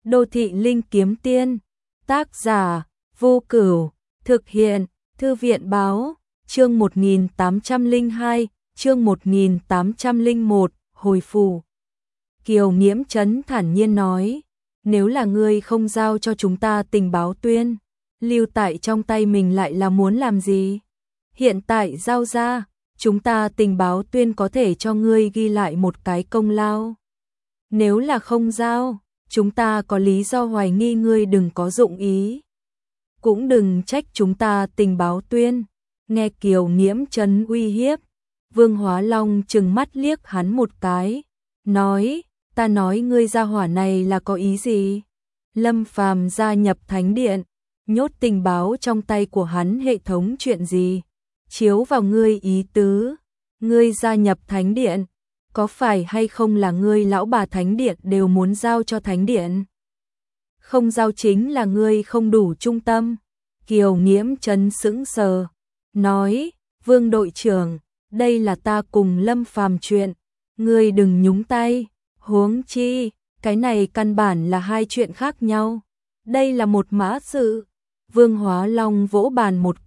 Đô thị linh kiếm tiên, tác giả Vô Cửu, thực hiện Thư viện báo, chương 1802, chương 1801, hồi phủ. Kiều Nghiễm Trấn thản nhiên nói, nếu là ngươi không giao cho chúng ta tình báo tuyên, lưu tại trong tay mình lại là muốn làm gì? Hiện tại giao ra, chúng ta tình báo tuyên có thể cho ngươi ghi lại một cái công lao. Nếu là không giao, chúng ta có lý do hoài nghi ngươi đừng có dụng ý. Cũng đừng trách chúng ta tình báo tuyên. Nghe Kiều Nghiễm Trấn uy hiếp, Vương Hóa Long trừng mắt liếc hắn một cái, nói, ta nói ngươi gia hỏa này là có ý gì? Lâm Phàm gia nhập thánh điện, nhốt tình báo trong tay của hắn hệ thống chuyện gì? Chiếu vào ngươi ý tứ, ngươi gia nhập thánh điện, có phải hay không là ngươi lão bà thánh điện đều muốn giao cho thánh điện? Không giao chính là ngươi không đủ trung tâm. Kiều Nghiễm Trấn sững sờ, nói, Vương đội trưởng, đây là ta cùng Lâm Phàm chuyện, ngươi đừng nhúng tay, huống chi, cái này căn bản là hai chuyện khác nhau. Đây là một mã sự. Vương Hóa Long vỗ bàn một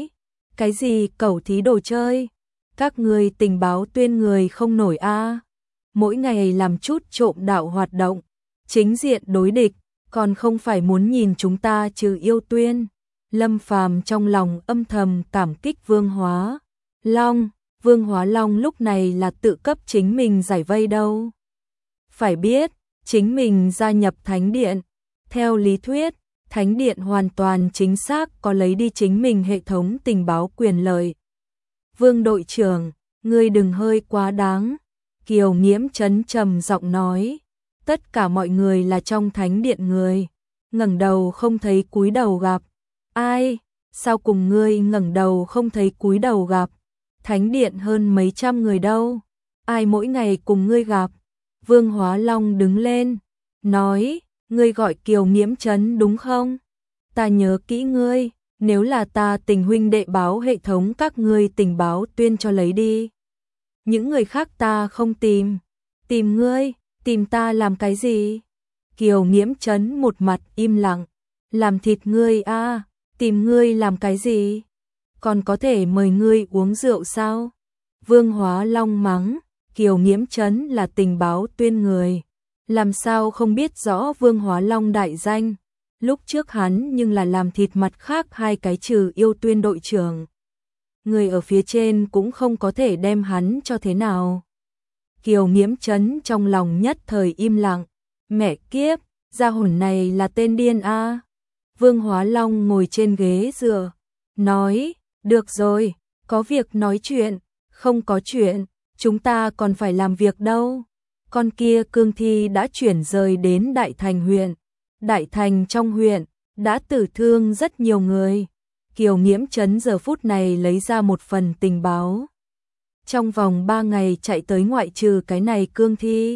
cái gì cẩu thí đồ chơi? Các ngươi tình báo tuyên người không nổi a, mỗi ngày làm chút trộm đạo hoạt động, chính diện đối địch, còn không phải muốn nhìn chúng ta trừ yêu tuyên. Lâm Phàm trong lòng âm thầm cảm kích Vương Hóa Long. Vương Hóa Long lúc này là tự cấp chính mình giải vây đâu. Phải biết, chính mình gia nhập thánh điện, theo lý thuyết, thánh điện hoàn toàn chính xác có lấy đi chính mình hệ thống tình báo quyền lợi. Vương đội trưởng, ngươi đừng hơi quá đáng. Kiều Nghiễm Trấn trầm giọng nói, tất cả mọi người là trong thánh điện người, ngẩng đầu không thấy cúi đầu gặp. Ai? Sao cùng ngươi ngẩng đầu không thấy cúi đầu gặp? Thánh điện hơn mấy trăm người đâu? Ai mỗi ngày cùng ngươi gặp? Vương Hóa Long đứng lên, nói, ngươi gọi Kiều Nghiễm Trấn đúng không? Ta nhớ kỹ ngươi, nếu là ta tình huynh đệ báo hệ thống các ngươi tình báo tuyên cho lấy đi. Những người khác ta không tìm. Tìm ngươi, tìm ta làm cái gì? Kiều Nghiễm Trấn một mặt im lặng, làm thịt ngươi a, tìm ngươi làm cái gì? Còn có thể mời ngươi uống rượu sao? Vương Hóa Long mắng, Kiều Nghiễm Trấn là tình báo tuyên người, làm sao không biết rõ Vương Hóa Long đại danh, lúc trước hắn nhưng là làm thịt mặt khác hai cái trừ yêu tuyên đội trưởng. Người ở phía trên cũng không có thể đem hắn cho thế nào. Kiều Nghiễm Trấn trong lòng nhất thời im lặng, mẹ kiếp, gia hồn này là tên điên a. Vương Hóa Long ngồi trên ghế dựa, nói, được rồi, có việc nói chuyện, không có chuyện, chúng ta còn phải làm việc đâu. Con kia cương thi đã chuyển rời đến Đại Thành huyện. Đại Thành trong huyện, đã tử thương rất nhiều người. Kiều Nghiễm Trấn giờ phút này lấy ra một phần tình báo. Trong vòng 3 ngày chạy tới ngoại trừ cái này cương thi.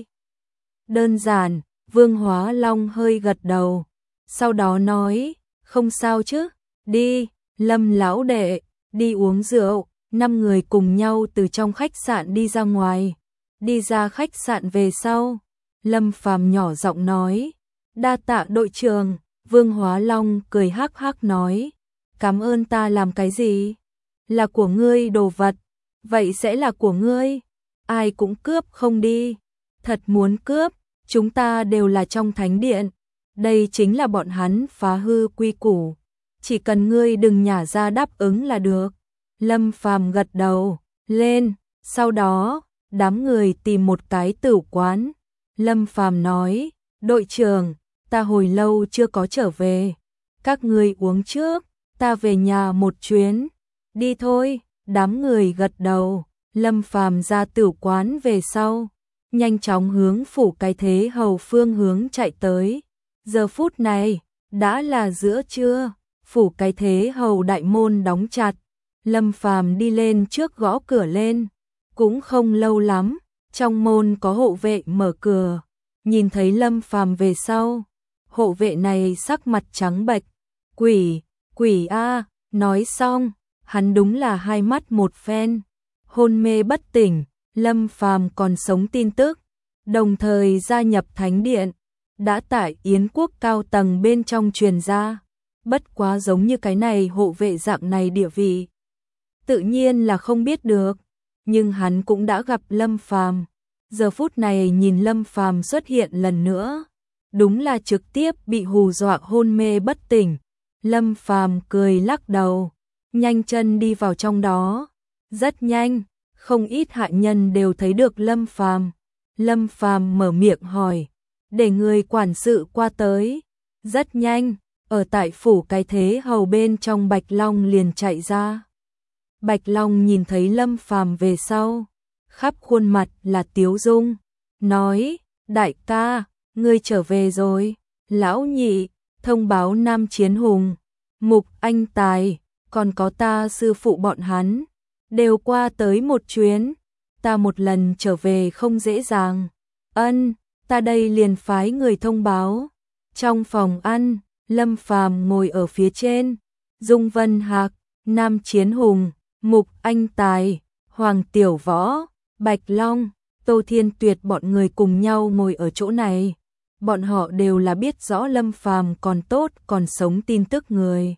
Đơn giản, Vương Hóa Long hơi gật đầu. Sau đó nói, không sao chứ, đi, Lâm lão đệ, đi uống rượu. 5 người cùng nhau từ trong khách sạn đi ra ngoài. Đi ra khách sạn về sau, Lâm Phàm nhỏ giọng nói, đa tạ đội trưởng. Vương Hóa Long cười hắc hắc nói, cảm ơn ta làm cái gì? Là của ngươi đồ vật, vậy sẽ là của ngươi. Ai cũng cướp không đi. Thật muốn cướp, chúng ta đều là trong thánh điện. Đây chính là bọn hắn phá hư quy củ. Chỉ cần ngươi đừng nhả ra đáp ứng là được. Lâm Phàm gật đầu, lên, sau đó, đám người tìm một cái tửu quán. Lâm Phàm nói, đội trưởng, ta hồi lâu chưa có trở về. Các ngươi uống trước, ta về nhà một chuyến. Đi thôi, đám người gật đầu. Lâm Phàm ra tửu quán về sau, nhanh chóng hướng phủ cái thế hầu phương hướng chạy tới. Giờ phút này, đã là giữa trưa, phủ cái thế hầu đại môn đóng chặt. Lâm Phàm đi lên trước gõ cửa lên, cũng không lâu lắm, trong môn có hộ vệ mở cửa, nhìn thấy Lâm Phàm về sau, hộ vệ này sắc mặt trắng bệch, quỷ a, nói xong, hắn đúng là hai mắt một phen, hôn mê bất tỉnh, Lâm Phàm còn sống tin tức, đồng thời gia nhập thánh điện, đã tại Yến quốc cao tầng bên trong truyền ra, bất quá giống như cái này hộ vệ dạng này địa vị. Tự nhiên là không biết được, nhưng hắn cũng đã gặp Lâm Phàm. Giờ phút này nhìn Lâm Phàm xuất hiện lần nữa, đúng là trực tiếp bị hù dọa hôn mê bất tỉnh. Lâm Phàm cười lắc đầu, nhanh chân đi vào trong đó. Rất nhanh, không ít hạ nhân đều thấy được Lâm Phàm. Lâm Phàm mở miệng hỏi, để người quản sự qua tới. Rất nhanh, ở tại phủ cái thế hầu bên trong Bạch Long liền chạy ra. Bạch Long nhìn thấy Lâm Phàm về sau, khắp khuôn mặt là tiếu dung, nói, đại ca, ngươi trở về rồi. Lão nhị, thông báo Nam Chiến Hùng, Mục Anh Tài, còn có ta sư phụ bọn hắn, đều qua tới một chuyến. Ta một lần trở về không dễ dàng. Ân, ta đây liền phái người thông báo. Trong phòng ăn, Lâm Phàm ngồi ở phía trên, Dung Vân Hạc, Nam Chiến Hùng, Mục Anh Tài, Hoàng Tiểu Võ, Bạch Long, Tô Thiên Tuyệt bọn người cùng nhau ngồi ở chỗ này. Bọn họ đều là biết rõ Lâm Phàm còn tốt còn sống tin tức người.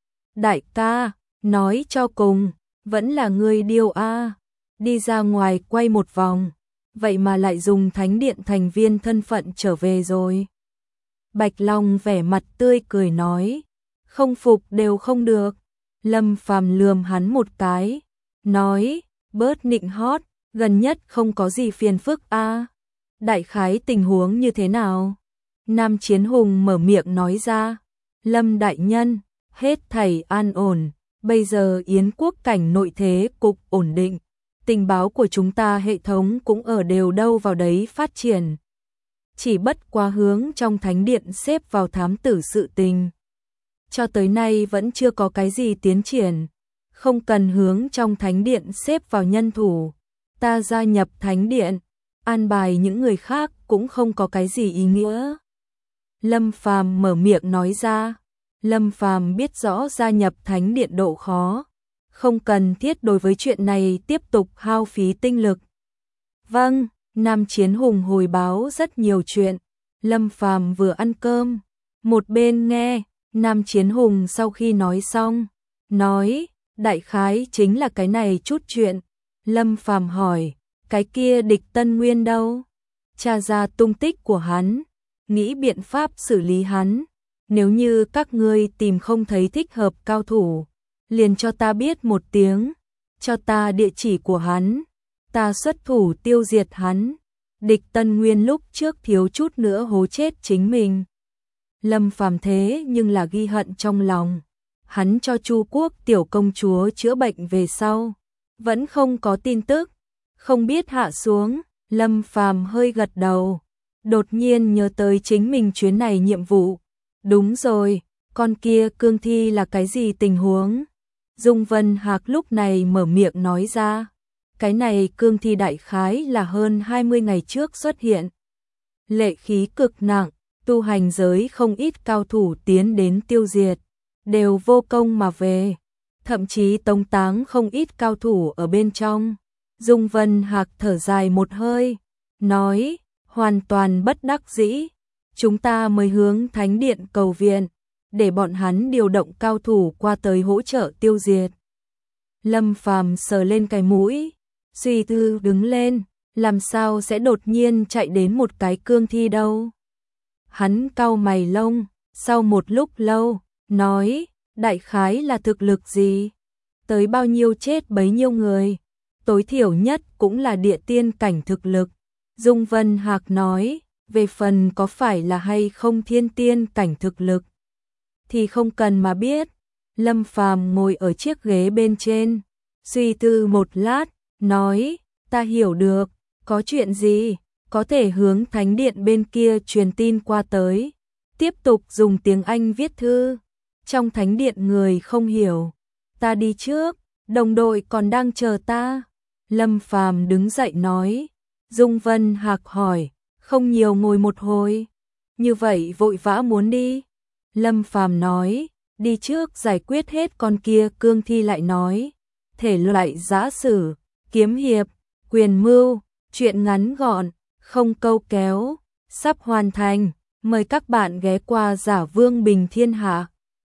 Đại ca, nói cho cùng, vẫn là người điêu a. Đi ra ngoài quay một vòng, vậy mà lại dùng thánh điện thành viên thân phận trở về rồi. Bạch Long vẻ mặt tươi cười nói, không phục đều không được. Lâm Phàm lườm hắn một cái, nói, bớt nịnh hót, gần nhất không có gì phiền phức a. Đại khái tình huống như thế nào? Nam Chiến Hùng mở miệng nói ra, Lâm đại nhân, hết thảy an ổn, bây giờ Yến quốc cảnh nội thế cục ổn định, tình báo của chúng ta hệ thống cũng ở đều đâu vào đấy phát triển. Chỉ bất quá hướng trong thánh điện xếp vào thám tử sự tình. Cho tới nay vẫn chưa có cái gì tiến triển, không cần hướng trong thánh điện xếp vào nhân thủ. Ta gia nhập thánh điện, an bài những người khác cũng không có cái gì ý nghĩa. Lâm Phàm mở miệng nói ra. Lâm Phàm biết rõ gia nhập thánh điện độ khó, không cần thiết đối với chuyện này tiếp tục hao phí tinh lực. Vâng, Nam Chiến Hùng hồi báo rất nhiều chuyện. Lâm Phàm vừa ăn cơm, một bên nghe. Nam Chiến Hùng sau khi nói xong, nói, đại khái chính là cái này chút chuyện. Lâm Phàm hỏi, cái kia Địch Tân Nguyên đâu? Tra ra tung tích của hắn, nghĩ biện pháp xử lý hắn. Nếu như các ngươi tìm không thấy thích hợp cao thủ, liền cho ta biết một tiếng, cho ta địa chỉ của hắn, ta xuất thủ tiêu diệt hắn. Địch Tân Nguyên lúc trước thiếu chút nữa hố chết chính mình. Lâm Phàm thế nhưng là ghi hận trong lòng. Hắn cho Chu Quốc tiểu công chúa chữa bệnh về sau, vẫn không có tin tức, không biết hạ xuống. Lâm Phàm hơi gật đầu, đột nhiên nhớ tới chính mình chuyến này nhiệm vụ. Đúng rồi, con kia cương thi là cái gì tình huống? Dung Vân Hạc lúc này mở miệng nói ra, cái này cương thi đại khái là hơn 20 ngày trước xuất hiện. Lệ khí cực nặng, tu hành giới không ít cao thủ tiến đến tiêu diệt, đều vô công mà về, thậm chí tống táng không ít cao thủ ở bên trong. Dung Vân Hạc thở dài một hơi, nói, hoàn toàn bất đắc dĩ, chúng ta mới hướng thánh điện cầu viện, để bọn hắn điều động cao thủ qua tới hỗ trợ tiêu diệt. Lâm Phàm sờ lên cái mũi, suy tư đứng lên, làm sao sẽ đột nhiên chạy đến một cái cương thi đâu. Hắn cau mày lông, sau một lúc lâu, nói, đại khái là thực lực gì? Tới bao nhiêu chết bấy nhiêu người, tối thiểu nhất cũng là địa tiên cảnh thực lực. Dung Vân Hạc nói, về phần có phải là hay không thiên tiên cảnh thực lực, thì không cần mà biết. Lâm Phàm ngồi ở chiếc ghế bên trên, suy tư một lát, nói, ta hiểu được, có chuyện gì, có thể hướng thánh điện bên kia truyền tin qua tới, tiếp tục dùng tiếng Anh viết thư. Trong thánh điện người không hiểu, ta đi trước, đồng đội còn đang chờ ta. Lâm Phàm đứng dậy nói. Dung Vân Hạc hỏi, không nhiều ngồi một hồi, như vậy vội vã muốn đi? Lâm Phàm nói, đi trước giải quyết hết con kia cương thi lại nói. Thể loại giã sử, kiếm hiệp, quyền mưu, chuyện ngắn gọn, không câu kéo, sắp hoàn thành. Mời các bạn ghé qua Giả Vương Bình Thiên Hạ.